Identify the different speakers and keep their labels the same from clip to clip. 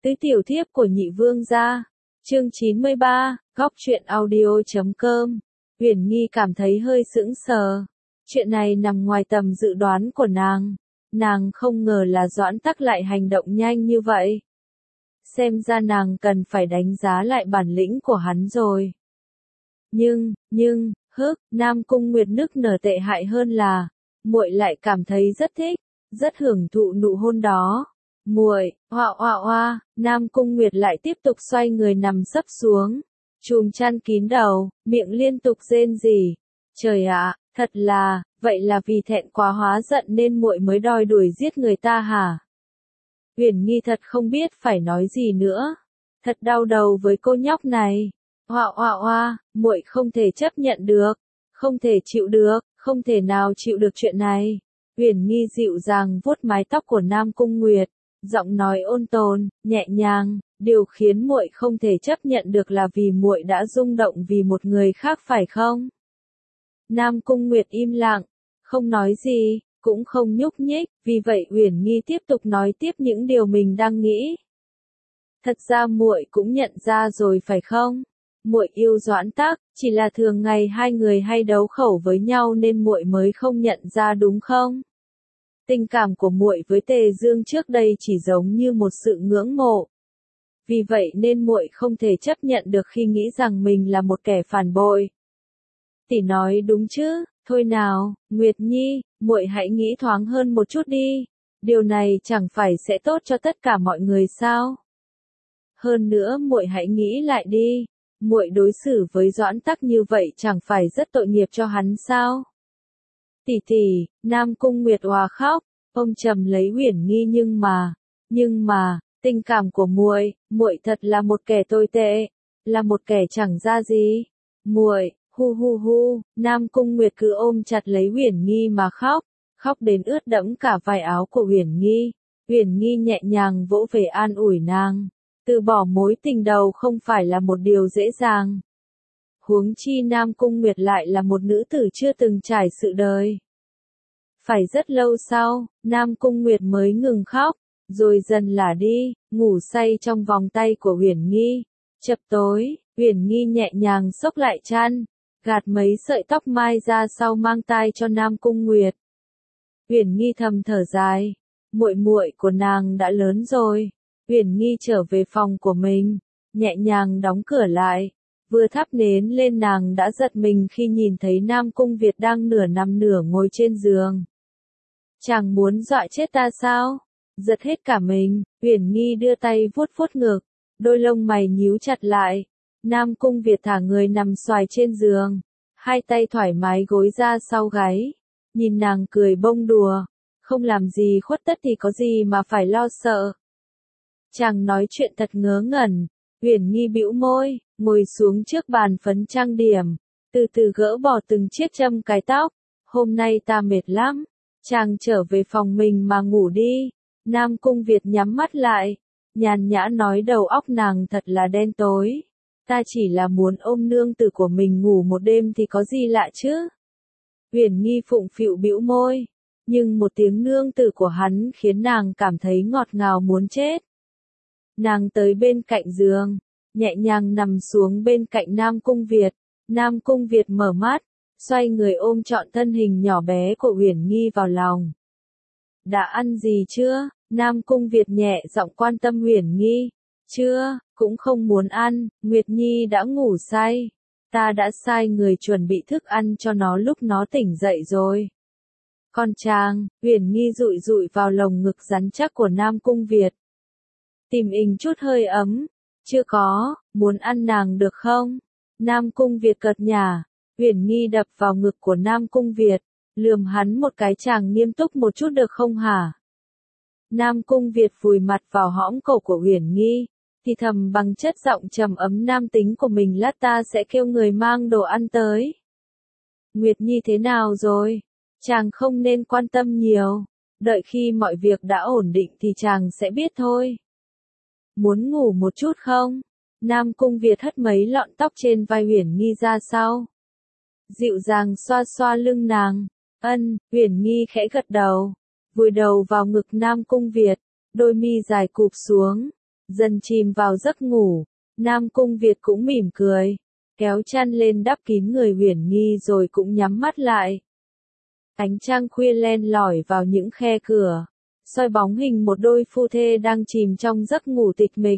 Speaker 1: Tứ tiểu thiếp của nhị vương gia. Chương 93, góc truyện audio.com. Uyển Nhi cảm thấy hơi sững sờ. Chuyện này nằm ngoài tầm dự đoán của nàng. Nàng không ngờ là Doãn Tắc lại hành động nhanh như vậy. Xem ra nàng cần phải đánh giá lại bản lĩnh của hắn rồi. Nhưng, Nam Cung Nguyệt nức nở tệ hại hơn là, muội lại cảm thấy rất thích, rất hưởng thụ nụ hôn đó. Muội, oa, Nam Cung Nguyệt lại tiếp tục xoay người nằm sấp xuống, chùm chăn kín đầu, miệng liên tục rên rỉ. Trời ạ, thật là, vậy là vì thẹn quá hóa giận nên muội mới đòi đuổi giết người ta hả? Uyển Nhi thật không biết phải nói gì nữa. Thật đau đầu với cô nhóc này. Oa, muội không thể chấp nhận được, không thể chịu được, không thể nào chịu được chuyện này. Uyển Nhi dịu dàng vuốt mái tóc của Nam Cung Nguyệt, giọng nói ôn tồn, nhẹ nhàng, điều khiến muội không thể chấp nhận được là vì muội đã rung động vì một người khác phải không? Nam Cung Nguyệt im lặng, không nói gì, cũng không nhúc nhích, vì vậy Uyển Nhi tiếp tục nói tiếp những điều mình đang nghĩ. Thật ra muội cũng nhận ra rồi phải không? Muội yêu Doãn Tắc, chỉ là thường ngày hai người hay đấu khẩu với nhau nên muội mới không nhận ra đúng không? Tình cảm của muội với Tề Dương trước đây chỉ giống như một sự ngưỡng mộ. Vì vậy nên muội không thể chấp nhận được khi nghĩ rằng mình là một kẻ phản bội. Tỷ nói đúng chứ? Thôi nào, Nguyệt Nhi, muội hãy nghĩ thoáng hơn một chút đi. Điều này chẳng phải sẽ tốt cho tất cả mọi người sao? Hơn nữa muội hãy nghĩ lại đi. Muội đối xử với Doãn Tắc như vậy chẳng phải rất tội nghiệp cho hắn sao? Tỷ, Nam Cung Nguyệt òa khóc, ông trầm lấy Uyển Nhi nhưng mà, tình cảm của muội thật là một kẻ tồi tệ, là một kẻ chẳng ra gì. Muội, hu, Nam Cung Nguyệt cứ ôm chặt lấy Uyển Nhi mà khóc đến ướt đẫm cả vải áo của Uyển Nhi. Uyển Nhi nhẹ nhàng vỗ về an ủi nàng. Từ bỏ mối tình đầu không phải là một điều dễ dàng. Huống chi Nam Cung Nguyệt lại là một nữ tử chưa từng trải sự đời. Phải rất lâu sau, Nam Cung Nguyệt mới ngừng khóc, rồi dần lả đi, ngủ say trong vòng tay của Uyển Nhi. Chập tối, Uyển Nhi nhẹ nhàng xốc lại chăn, gạt mấy sợi tóc mai ra sau mang tai cho Nam Cung Nguyệt. Uyển Nhi thầm thở dài, muội của nàng đã lớn rồi. Uyển Nhi trở về phòng của mình, nhẹ nhàng đóng cửa lại, vừa thắp nến lên nàng đã giật mình khi nhìn thấy Nam Cung Việt đang nửa nằm nửa ngồi trên giường. Chàng muốn dọa chết ta sao? Giật hết cả mình, Uyển Nhi đưa tay vuốt ngực, đôi lông mày nhíu chặt lại. Nam Cung Việt thả người nằm xoài trên giường, hai tay thoải mái gối ra sau gáy, nhìn nàng cười bông đùa, không làm gì khuất tất thì có gì mà phải lo sợ. Chàng nói chuyện thật ngớ ngẩn. Uyển Nhi bĩu môi, ngồi xuống trước bàn phấn trang điểm, từ từ gỡ bỏ từng chiếc châm cài tóc. Hôm nay ta mệt lắm, chàng trở về phòng mình mà ngủ đi. Nam Cung Việt nhắm mắt lại, nhàn nhã nói đầu óc nàng thật là đen tối. Ta chỉ là muốn ôm nương tử của mình ngủ một đêm thì có gì lạ chứ? Uyển Nhi phụng phịu bĩu môi, nhưng một tiếng nương tử của hắn khiến nàng cảm thấy ngọt ngào muốn chết. Nàng tới bên cạnh giường, nhẹ nhàng nằm xuống bên cạnh Nam Cung Việt. Nam Cung Việt mở mắt, xoay người ôm trọn thân hình nhỏ bé của Uyển Nhi vào lòng. Đã ăn gì chưa? Nam Cung Việt nhẹ giọng quan tâm Uyển Nhi. Chưa, cũng không muốn ăn, Nguyệt Nhi đã ngủ say. Ta đã sai người chuẩn bị thức ăn cho nó lúc nó tỉnh dậy rồi. Con chàng, Uyển Nhi dụi vào lồng ngực rắn chắc của Nam Cung Việt. Tìm chút hơi ấm. Chưa có, muốn ăn nàng được không? Nam Cung Việt cợt nhả. Uyển Nhi đập vào ngực của Nam Cung Việt, lườm hắn một cái, chàng nghiêm túc một chút được không hả? Nam Cung Việt vùi mặt vào hõm cổ của Uyển Nhi, thì thầm bằng chất giọng trầm ấm nam tính của mình, lát ta sẽ kêu người mang đồ ăn tới. Nguyệt Nhi thế nào rồi? Chàng không nên quan tâm nhiều, đợi khi mọi việc đã ổn định thì chàng sẽ biết thôi. Muốn ngủ một chút không? Nam Cung Việt hất mấy lọn tóc trên vai Uyển Nhi ra sau, dịu dàng xoa xoa lưng nàng. Uyển Nhi khẽ gật đầu, vùi đầu vào ngực Nam Cung Việt, đôi mi dài cụp xuống, dần chìm vào giấc ngủ. Nam Cung Việt cũng mỉm cười, kéo chăn lên đắp kín người Uyển Nghi rồi cũng nhắm mắt lại. Ánh trăng khuya len lỏi vào những khe cửa, soi bóng hình một đôi phu thê đang chìm trong giấc ngủ tịch mịch.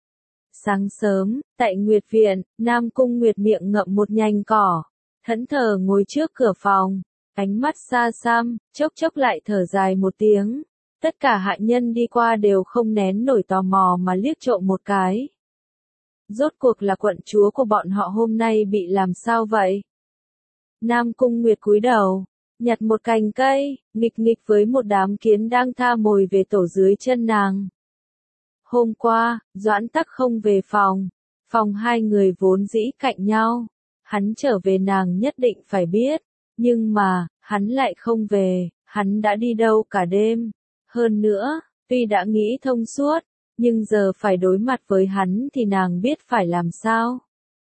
Speaker 1: Sáng sớm, tại Nguyệt Viện, Nam Cung Nguyệt miệng ngậm một nhành cỏ, thẫn thờ ngồi trước cửa phòng, ánh mắt xa xăm, chốc chốc lại thở dài một tiếng. Tất cả hạ nhân đi qua đều không nén nổi tò mò mà liếc trộm một cái. Rốt cuộc là quận chúa của bọn họ hôm nay bị làm sao vậy? Nam Cung Nguyệt cúi đầu, nhặt một cành cây, nghịch nghịch với một đám kiến đang tha mồi về tổ dưới chân nàng. Hôm qua, Doãn Tắc không về phòng hai người vốn dĩ cạnh nhau. Hắn trở về nàng nhất định phải biết, nhưng mà, hắn lại không về, hắn đã đi đâu cả đêm. Hơn nữa, tuy đã nghĩ thông suốt, nhưng giờ phải đối mặt với hắn thì nàng biết phải làm sao.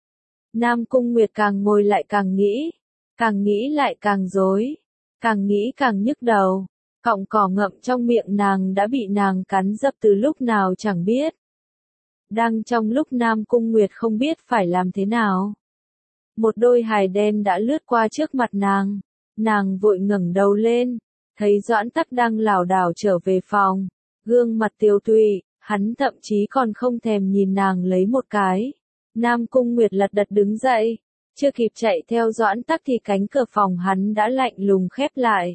Speaker 1: Nam Cung Nguyệt càng ngồi lại càng nghĩ lại càng rối, càng nghĩ càng nhức đầu. Cọng cỏ ngậm trong miệng nàng đã bị nàng cắn dập từ lúc nào chẳng biết. Đang trong lúc Nam Cung Nguyệt không biết phải làm thế nào, một đôi hài đen đã lướt qua trước mặt nàng vội ngẩng đầu lên, thấy Doãn Tắc đang lảo đảo trở về phòng, gương mặt tiều tụy, hắn thậm chí còn không thèm nhìn nàng lấy một cái. Nam Cung Nguyệt lật đật đứng dậy, chưa kịp chạy theo Doãn Tắc thì cánh cửa phòng hắn đã lạnh lùng khép lại.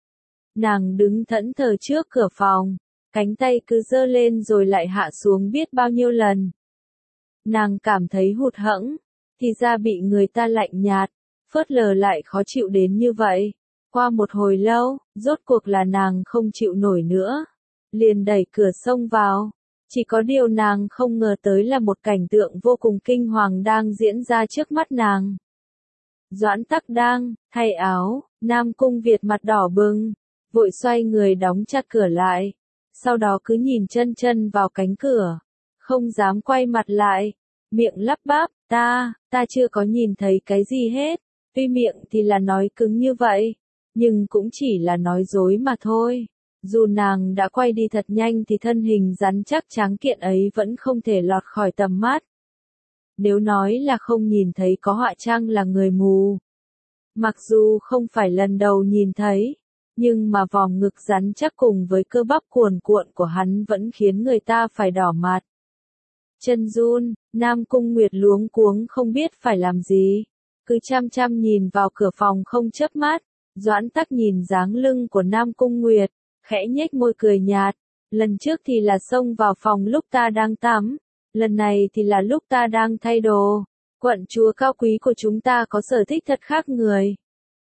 Speaker 1: Nàng đứng thẫn thờ trước cửa phòng, cánh tay cứ giơ lên rồi lại hạ xuống biết bao nhiêu lần. Nàng cảm thấy hụt hẫng, thì ra bị người ta lạnh nhạt, phớt lờ lại khó chịu đến như vậy. Qua một hồi lâu, rốt cuộc là nàng không chịu nổi nữa, liền đẩy cửa xông vào. Chỉ có điều nàng không ngờ tới là một cảnh tượng vô cùng kinh hoàng đang diễn ra trước mắt nàng. Doãn Tắc đang thay áo, Nam Cung Việt mặt đỏ bừng, vội xoay người đóng chặt cửa lại, sau đó cứ nhìn chân chân vào cánh cửa, không dám quay mặt lại, miệng lắp bắp, ta chưa có nhìn thấy cái gì hết, tuy miệng thì là nói cứng như vậy, nhưng cũng chỉ là nói dối mà thôi. Dù nàng đã quay đi thật nhanh thì thân hình rắn chắc tráng kiện ấy vẫn không thể lọt khỏi tầm mắt. Nếu nói là không nhìn thấy có họa chăng là người mù. Mặc dù không phải lần đầu nhìn thấy, nhưng mà vòng ngực rắn chắc cùng với cơ bắp cuồn cuộn của hắn vẫn khiến người ta phải đỏ mặt. Chân run, Nam Cung Nguyệt luống cuống không biết phải làm gì, cứ chăm chăm nhìn vào cửa phòng không chớp mắt. Doãn Tắc nhìn dáng lưng của Nam Cung Nguyệt, khẽ nhếch môi cười nhạt, lần trước thì là xông vào phòng lúc ta đang tắm, lần này thì là lúc ta đang thay đồ. Quận chúa cao quý của chúng ta có sở thích thật khác người.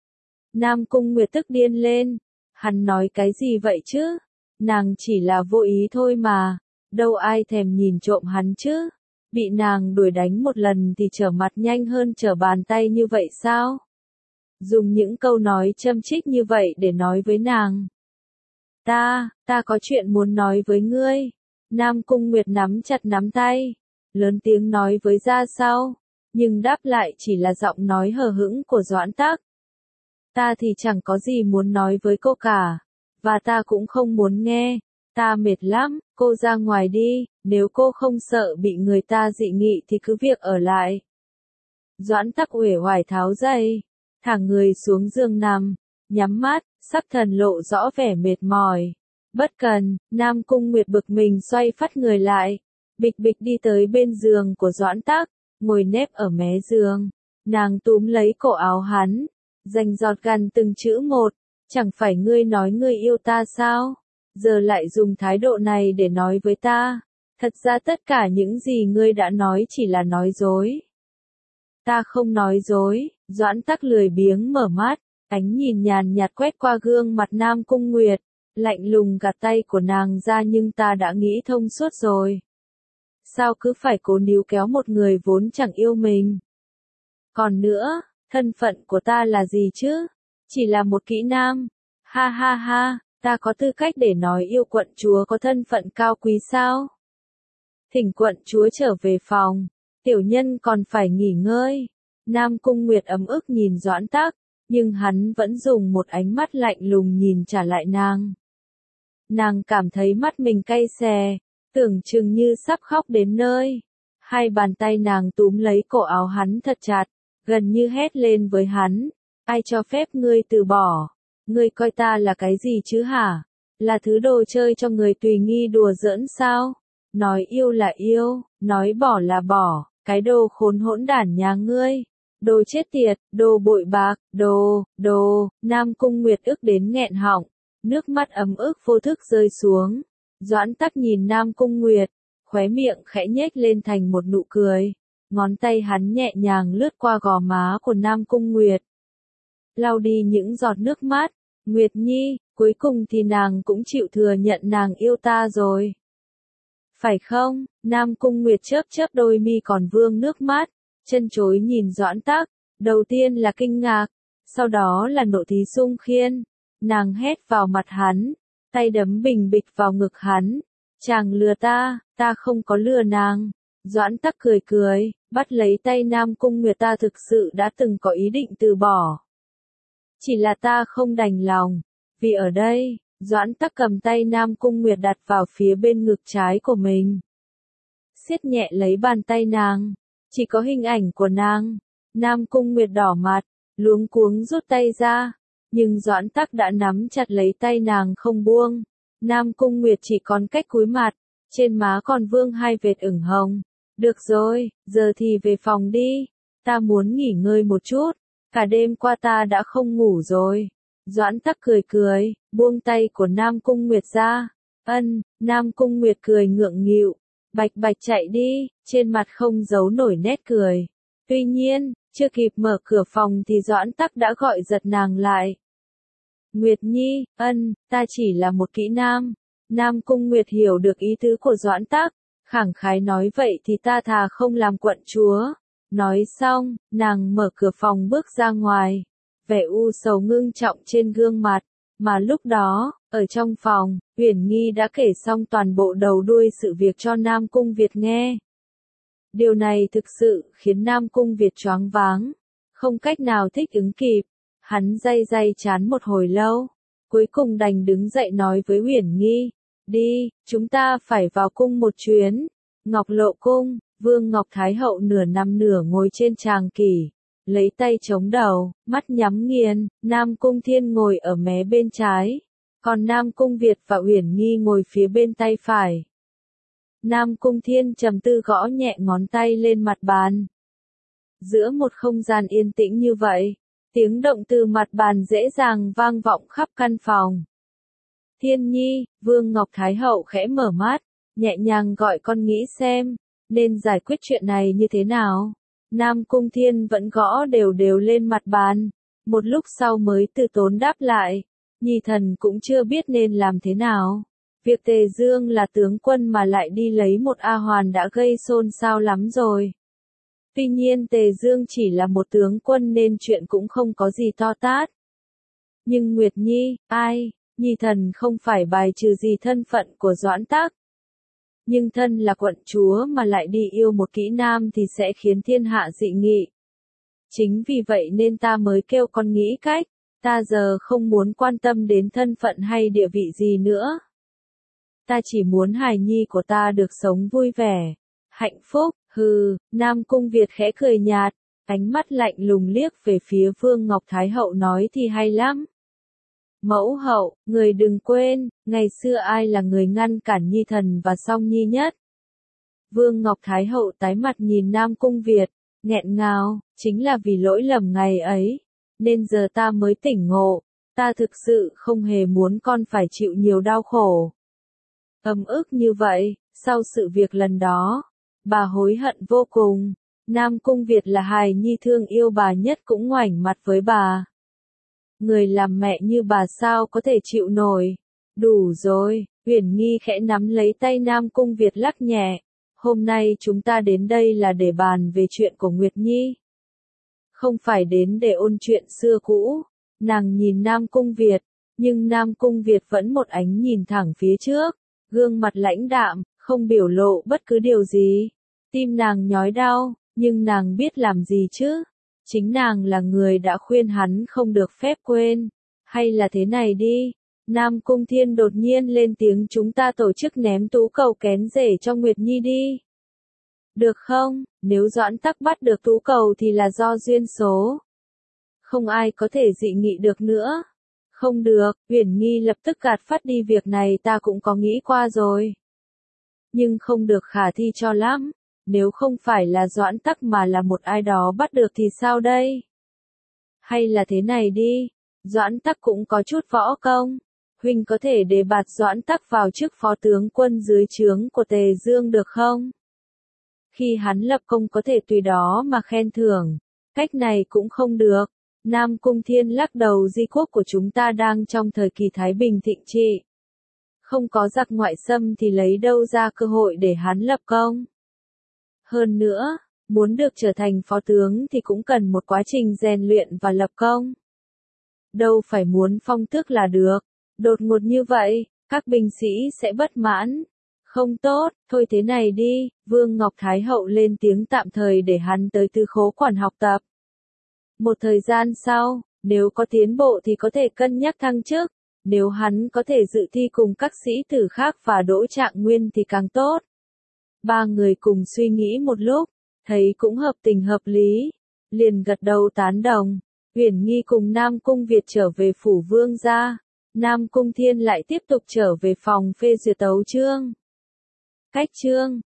Speaker 1: Nam Cung Nguyệt tức điên lên, hắn nói cái gì vậy chứ? Nàng chỉ là vô ý thôi mà, đâu ai thèm nhìn trộm hắn chứ? Bị nàng đuổi đánh một lần thì trở mặt nhanh hơn trở bàn tay như vậy sao? Dùng những câu nói châm chích như vậy để nói với nàng. Ta có chuyện muốn nói với ngươi. Nam Cung Nguyệt nắm chặt nắm tay, lớn tiếng nói với ra sau, nhưng đáp lại chỉ là giọng nói hờ hững của Doãn Tắc. Ta thì chẳng có gì muốn nói với cô cả, và ta cũng không muốn nghe, ta mệt lắm, cô ra ngoài đi, nếu cô không sợ bị người ta dị nghị thì cứ việc ở lại. Doãn Tắc uể oải tháo giày, thả người xuống giường nằm, nhắm mắt, sắc thần lộ rõ vẻ mệt mỏi. Bất cần, Nam Cung Nguyệt bực mình xoay phắt người lại, bịch bịch đi tới bên giường của Doãn Tắc, ngồi nép ở mé giường. Nàng túm lấy cổ áo hắn, rành giọt gần từng chữ một, chẳng phải ngươi nói ngươi yêu ta sao? Giờ lại dùng thái độ này để nói với ta. Thật ra tất cả những gì ngươi đã nói chỉ là nói dối. Ta không nói dối. Doãn Tắc lười biếng mở mắt, ánh nhìn nhàn nhạt quét qua gương mặt Nam Cung Nguyệt, lạnh lùng gạt tay của nàng ra, nhưng ta đã nghĩ thông suốt rồi. Sao cứ phải cố níu kéo một người vốn chẳng yêu mình? Còn nữa, thân phận của ta là gì chứ? Chỉ là một kỹ nam. Ha ha ha, ta có tư cách để nói yêu quận chúa có thân phận cao quý sao? Thỉnh quận chúa trở về phòng, tiểu nhân còn phải nghỉ ngơi. Nam Cung Nguyệt ấm ức nhìn Doãn Tắc, nhưng hắn vẫn dùng một ánh mắt lạnh lùng nhìn trả lại nàng. Nàng cảm thấy mắt mình cay xè, tưởng chừng như sắp khóc đến nơi. Hai bàn tay nàng túm lấy cổ áo hắn thật chặt, gần như hét lên với hắn, ai cho phép ngươi từ bỏ? Ngươi coi ta là cái gì chứ hả? Là thứ đồ chơi cho người tùy nghi đùa giỡn sao? Nói yêu là yêu, nói bỏ là bỏ, cái đồ khốn hỗn đản nhà ngươi. Đồ chết tiệt, đồ bội bạc, đồ, Nam Cung Nguyệt ức đến nghẹn họng, nước mắt ấm ức vô thức rơi xuống. Doãn Tắc nhìn Nam Cung Nguyệt, khóe miệng khẽ nhếch lên thành một nụ cười, ngón tay hắn nhẹ nhàng lướt qua gò má của Nam Cung Nguyệt, lau đi những giọt nước mắt. Nguyệt Nhi, cuối cùng thì nàng cũng chịu thừa nhận nàng yêu ta rồi. Phải không? Nam Cung Nguyệt chớp chớp đôi mi còn vương nước mắt, chân chối nhìn Doãn Tắc, đầu tiên là kinh ngạc, sau đó là nộ thí sung khiên. Nàng hét vào mặt hắn, tay đấm bình bịch vào ngực hắn. Chàng lừa ta, ta không có lừa nàng. Doãn Tắc cười cười, bắt lấy tay Nam Cung Nguyệt, ta thực sự đã từng có ý định từ bỏ. Chỉ là ta không đành lòng, vì ở đây, Doãn Tắc cầm tay Nam Cung Nguyệt đặt vào phía bên ngực trái của mình. Siết nhẹ lấy bàn tay nàng, chỉ có hình ảnh của nàng. Nam Cung Nguyệt đỏ mặt, luống cuống rút tay ra, nhưng Doãn Tắc đã nắm chặt lấy tay nàng không buông. Nam Cung Nguyệt chỉ còn cách cúi mặt, trên má còn vương hai vệt ửng hồng. Được rồi, giờ thì về phòng đi, ta muốn nghỉ ngơi một chút, cả đêm qua ta đã không ngủ rồi. Doãn Tắc cười cười, buông tay của Nam Cung Nguyệt ra. Nam Cung Nguyệt cười ngượng nghịu, bạch bạch chạy đi, trên mặt không giấu nổi nét cười. Tuy nhiên, chưa kịp mở cửa phòng thì Doãn Tắc đã gọi giật nàng lại. Nguyệt Nhi, ta chỉ là một kỹ nam. Nam Cung Nguyệt hiểu được ý tứ của Doãn Tắc, khẳng khái nói vậy thì ta thà không làm quận chúa. Nói xong, nàng mở cửa phòng bước ra ngoài, vẻ u sầu ngưng trọng trên gương mặt, mà lúc đó, ở trong phòng, Uyển Nghi đã kể xong toàn bộ đầu đuôi sự việc cho Nam Cung Việt nghe. Điều này thực sự khiến Nam Cung Việt choáng váng, không cách nào thích ứng kịp, hắn day day chán một hồi lâu, cuối cùng đành đứng dậy nói với Uyển Nghi, đi, chúng ta phải vào cung một chuyến. Ngọc Lộ Cung, Vương Ngọc Thái Hậu nửa nằm nửa ngồi trên tràng kỷ, lấy tay chống đầu, mắt nhắm nghiền. Nam Cung Thiên ngồi ở mé bên trái, còn Nam Cung Việt và Uyển Nghi ngồi phía bên tay phải. Nam Cung Thiên trầm tư gõ nhẹ ngón tay lên mặt bàn. Giữa một không gian yên tĩnh như vậy, tiếng động từ mặt bàn dễ dàng vang vọng khắp căn phòng. Thiên Nhi, Vương Ngọc Thái Hậu khẽ mở mắt, nhẹ nhàng gọi con nghĩ xem, nên giải quyết chuyện này như thế nào. Nam Cung Thiên vẫn gõ đều đều lên mặt bàn, một lúc sau mới từ tốn đáp lại, Nhi thần cũng chưa biết nên làm thế nào. Việc Tề Dương là tướng quân mà lại đi lấy một A Hoàn đã gây xôn xao lắm rồi. Tuy nhiên Tề Dương chỉ là một tướng quân nên chuyện cũng không có gì to tát. Nhưng Nguyệt Nhi, Nhi thần không phải bài trừ gì thân phận của Doãn Tắc. Nhưng thân là quận chúa mà lại đi yêu một kỹ nam thì sẽ khiến thiên hạ dị nghị. Chính vì vậy nên ta mới kêu con nghĩ cách, ta giờ không muốn quan tâm đến thân phận hay địa vị gì nữa. Ta chỉ muốn hài nhi của ta được sống vui vẻ, hạnh phúc. Nam Cung Việt khẽ cười nhạt, ánh mắt lạnh lùng liếc về phía Vương Ngọc Thái Hậu nói thì hay lắm. Mẫu hậu, người đừng quên, ngày xưa ai là người ngăn cản Nhi thần và Song Nhi nhất. Vương Ngọc Thái Hậu tái mặt nhìn Nam Cung Việt, nghẹn ngào, chính là vì lỗi lầm ngày ấy, nên giờ ta mới tỉnh ngộ, ta thực sự không hề muốn con phải chịu nhiều đau khổ. Ấm ức như vậy, sau sự việc lần đó, bà hối hận vô cùng. Nam Cung Việt là hài nhi thương yêu bà nhất cũng ngoảnh mặt với bà. Người làm mẹ như bà sao có thể chịu nổi. Đủ rồi, Uyển Nghi khẽ nắm lấy tay Nam Cung Việt lắc nhẹ. Hôm nay chúng ta đến đây là để bàn về chuyện của Nguyệt Nhi. Không phải đến để ôn chuyện xưa cũ. Nàng nhìn Nam Cung Việt, nhưng Nam Cung Việt vẫn một ánh nhìn thẳng phía trước, gương mặt lãnh đạm, không biểu lộ bất cứ điều gì. Tim nàng nhói đau, nhưng nàng biết làm gì chứ? Chính nàng là người đã khuyên hắn không được phép quên. Hay là thế này đi, Nam Cung Thiên đột nhiên lên tiếng, chúng ta tổ chức ném tú cầu kén rể cho Nguyệt Nhi đi. Được không? Nếu Doãn Tắc bắt được tú cầu thì là do duyên số. Không ai có thể dị nghị được nữa. Không được, Uyển Nhi lập tức gạt phắt đi, việc này ta cũng có nghĩ qua rồi. Nhưng không được khả thi cho lắm. Nếu không phải là Doãn Tắc mà là một ai đó bắt được thì sao đây? Hay là thế này đi, Doãn Tắc cũng có chút võ công. Huynh có thể đề bạt Doãn Tắc vào chức phó tướng quân dưới trướng của Tề Dương được không? Khi hắn lập công có thể tùy đó mà khen thưởng. Cách này cũng không được. Nam Cung Thiên lắc đầu, di quốc của chúng ta đang trong thời kỳ thái bình thịnh trị. Không có giặc ngoại xâm thì lấy đâu ra cơ hội để hắn lập công. Hơn nữa, muốn được trở thành phó tướng thì cũng cần một quá trình rèn luyện và lập công. Đâu phải muốn phong tước là được. Đột ngột như vậy, các binh sĩ sẽ bất mãn. Không tốt, thôi thế này đi, Vương Ngọc Thái Hậu lên tiếng tạm thời để hắn tới Tư Khố Quản học tập. Một thời gian sau, nếu có tiến bộ thì có thể cân nhắc thăng chức. Nếu hắn có thể dự thi cùng các sĩ tử khác và đỗ trạng nguyên thì càng tốt. Ba người cùng suy nghĩ một lúc, thấy cũng hợp tình hợp lý, liền gật đầu tán đồng. Uyển Nhi cùng Nam Cung Việt trở về phủ Vương gia, Nam Cung Thiên lại tiếp tục trở về phòng phê duyệt tấu chương. Cách chương